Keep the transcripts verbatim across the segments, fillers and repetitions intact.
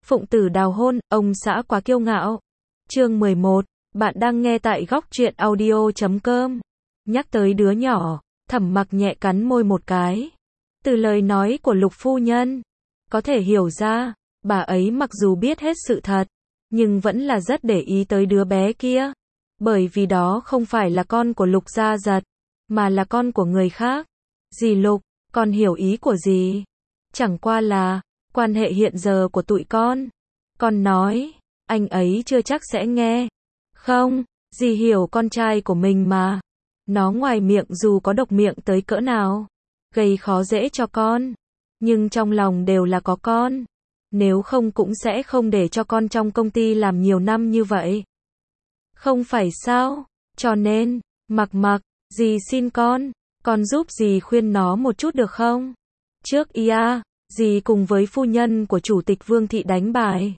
Phụng tử đào hôn, ông xã quá kiêu ngạo. Chương mười một, bạn đang nghe tại góc truyện audio chấm com. Nhắc tới đứa nhỏ, Thẩm Mặc nhẹ cắn môi một cái. Từ lời nói của Lục phu nhân, có thể hiểu ra, bà ấy mặc dù biết hết sự thật, nhưng vẫn là rất để ý tới đứa bé kia. Bởi vì đó không phải là con của Lục Gia Giật, mà là con của người khác. Dì Lục, con hiểu ý của dì. Chẳng qua là, quan hệ hiện giờ của tụi con. Con nói, anh ấy chưa chắc sẽ nghe. Không, dì hiểu con trai của mình mà. Nó ngoài miệng dù có độc miệng tới cỡ nào, gây khó dễ cho con, nhưng trong lòng đều là có con. Nếu không cũng sẽ không để cho con trong công ty làm nhiều năm như vậy. Không phải sao? Cho nên, Mặc Mặc, dì xin con, con giúp dì khuyên nó một chút được không? Trước ia, dì cùng với phu nhân của chủ tịch Vương Thị đánh bài.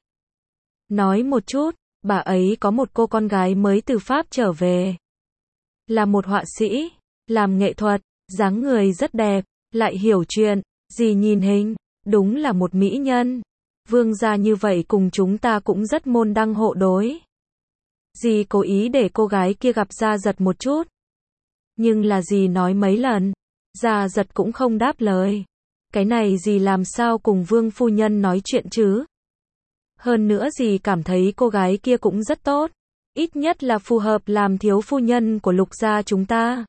Nói một chút, bà ấy có một cô con gái mới từ Pháp trở về. Là một họa sĩ, làm nghệ thuật, dáng người rất đẹp, lại hiểu chuyện, dì nhìn hình, đúng là một mỹ nhân. Vương gia như vậy cùng chúng ta cũng rất môn đăng hộ đối. Dì cố ý để cô gái kia gặp Gia Giật một chút. Nhưng là dì nói mấy lần, Gia Giật cũng không đáp lời. Cái này dì làm sao cùng Vương phu nhân nói chuyện chứ? Hơn nữa dì cảm thấy cô gái kia cũng rất tốt. Ít nhất là phù hợp làm thiếu phu nhân của Lục gia chúng ta.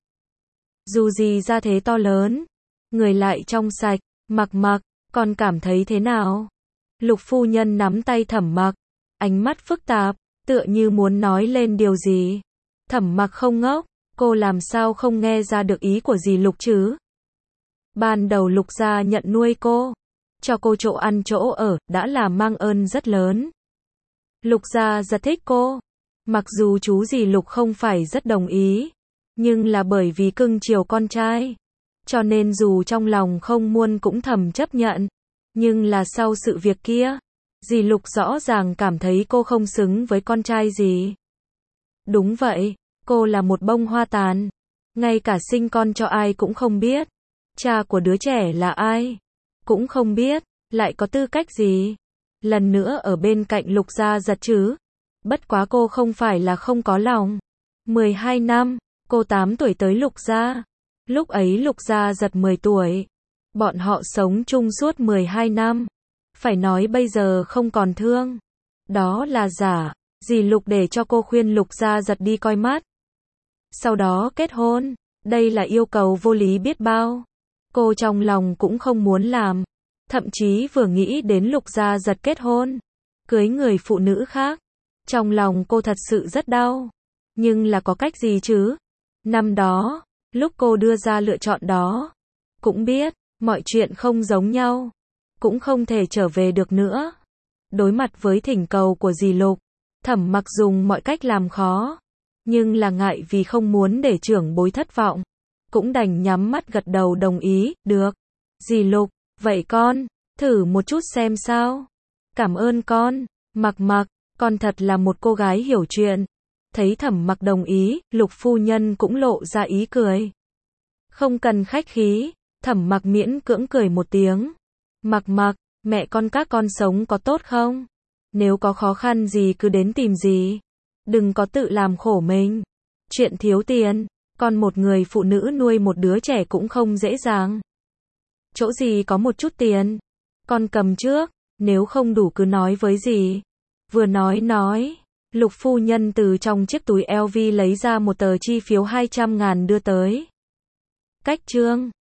Dù gì gia thế to lớn, người lại trong sạch, Mặc Mặc, con cảm thấy thế nào? Lục phu nhân nắm tay Thẩm Mặc, ánh mắt phức tạp, tựa như muốn nói lên điều gì. Thẩm Mặc không ngốc, cô làm sao không nghe ra được ý của dì Lục chứ? Ban đầu Lục gia nhận nuôi cô, cho cô chỗ ăn chỗ ở, đã là mang ơn rất lớn. Lục gia rất thích cô. Mặc dù chú dì Lục không phải rất đồng ý, nhưng là bởi vì cưng chiều con trai, cho nên dù trong lòng không muốn cũng thầm chấp nhận. Nhưng là sau sự việc kia, dì Lục rõ ràng cảm thấy cô không xứng với con trai dì. Đúng vậy, cô là một bông hoa tàn, ngay cả sinh con cho ai cũng không biết, cha của đứa trẻ là ai cũng không biết, lại có tư cách gì lần nữa ở bên cạnh Lục Gia Giật chứ? Bất quá cô không phải là không có lòng. mười hai năm, cô tám tuổi tới Lục gia. Lúc ấy Lục Gia Giật mười tuổi. Bọn họ sống chung suốt mười hai năm. Phải nói bây giờ không còn thương. Đó là giả. Dì Lục để cho cô khuyên Lục Gia Giật đi coi mắt. Sau đó kết hôn. Đây là yêu cầu vô lý biết bao. Cô trong lòng cũng không muốn làm. Thậm chí vừa nghĩ đến Lục Gia Giật kết hôn, cưới người phụ nữ khác, trong lòng cô thật sự rất đau. Nhưng là có cách gì chứ? Năm đó, lúc cô đưa ra lựa chọn đó, cũng biết, mọi chuyện không giống nhau, cũng không thể trở về được nữa. Đối mặt với thỉnh cầu của dì Lục, Thẩm Mặc dùng mọi cách làm khó, nhưng là ngại vì không muốn để trưởng bối thất vọng, cũng đành nhắm mắt gật đầu đồng ý. Được, dì Lục, vậy con, thử một chút xem sao. Cảm ơn con, Mặc Mặc. Con thật là một cô gái hiểu chuyện. Thấy Thẩm Mặc đồng ý, Lục phu nhân cũng lộ ra ý cười. Không cần khách khí, Thẩm Mặc miễn cưỡng cười một tiếng. Mặc Mặc, mẹ con các con sống có tốt không? Nếu có khó khăn gì cứ đến tìm dì. Đừng có tự làm khổ mình. Chuyện thiếu tiền, con một người phụ nữ nuôi một đứa trẻ cũng không dễ dàng. Chỗ gì có một chút tiền, con cầm trước, nếu không đủ cứ nói với dì. Vừa nói nói, Lục phu nhân từ trong chiếc túi eo vi lấy ra một tờ chi phiếu hai trăm ngàn đưa tới. Cách trương,